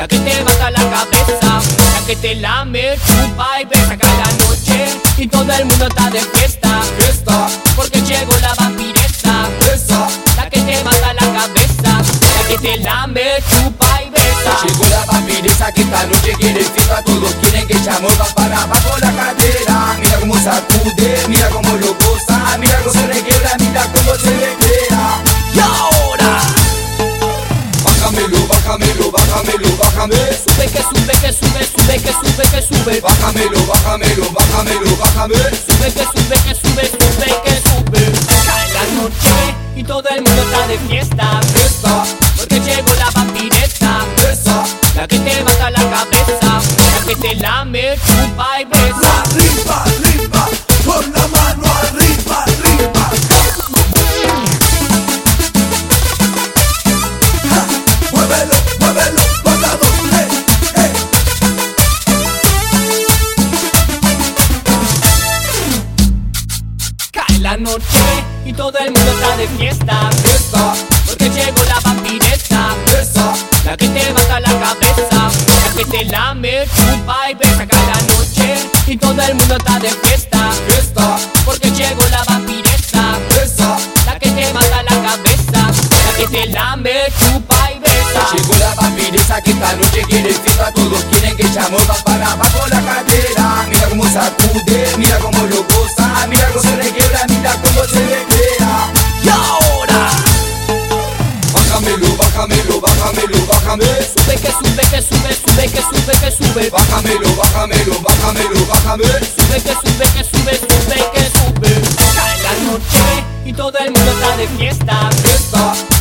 la que te mata la cabeza, la que te lame, chupa y besa cada noche y todo el mundo está de fiesta, Fiesta, porque llegó la vampiresa, esa, la que te mata la cabeza, la que te lame, chupa y besa. llegó la vampiresa que esta noche quiere fiesta. Todos quieren que ella mueva para abajo la cadera. Mira cómo sacude, mira cómo lo goza, mira cómo se requiebra, mira cómo se recrea. Y ahora Bájamelo, bájamelo, bájamelo, bájame. sube que sube, que sube, sube que sube, que sube. Bájamelo, bájamelo, bájamelo, bájame. Sube que sube, que sube, sube que sube. Cae la noche y todo el mundo está de fiesta, Fiesta, porque llegó la vampiresa, esa, la que te mata la cabeza, la que te lame, chupa y besa. arriba, arriba, con la mano arriba, arriba. Ja, muévelo, muévelo, botado, Cae la noche y todo el mundo está de fiesta, Fiesta, porque llegó la vampiresa, esa, la que te mata la cabeza, la que te lame, chupa y besa cada noche y todo el mundo está de fiesta, fiesta, porque llegó la vampiresa, esa, la que te mata la cabeza, la que te lame, chupa y besa. llegó la vampiresa que esta noche quiere fiesta. Todos quieren que ella mueva para abajo la cadera. Mira cómo sacude, mira cómo lo goza, mira cómo se requiebra, mira cómo se recrea. Y ahora Bájamelo, bájamelo, bájamelo, bájame. sube que sube, que sube, sube que sube, que sube. Bájamelo, bájamelo, bájamelo, bájame. Sube que sube, que sube, sube que sube. Cae la noche y todo el mundo está de fiesta, Fiesta,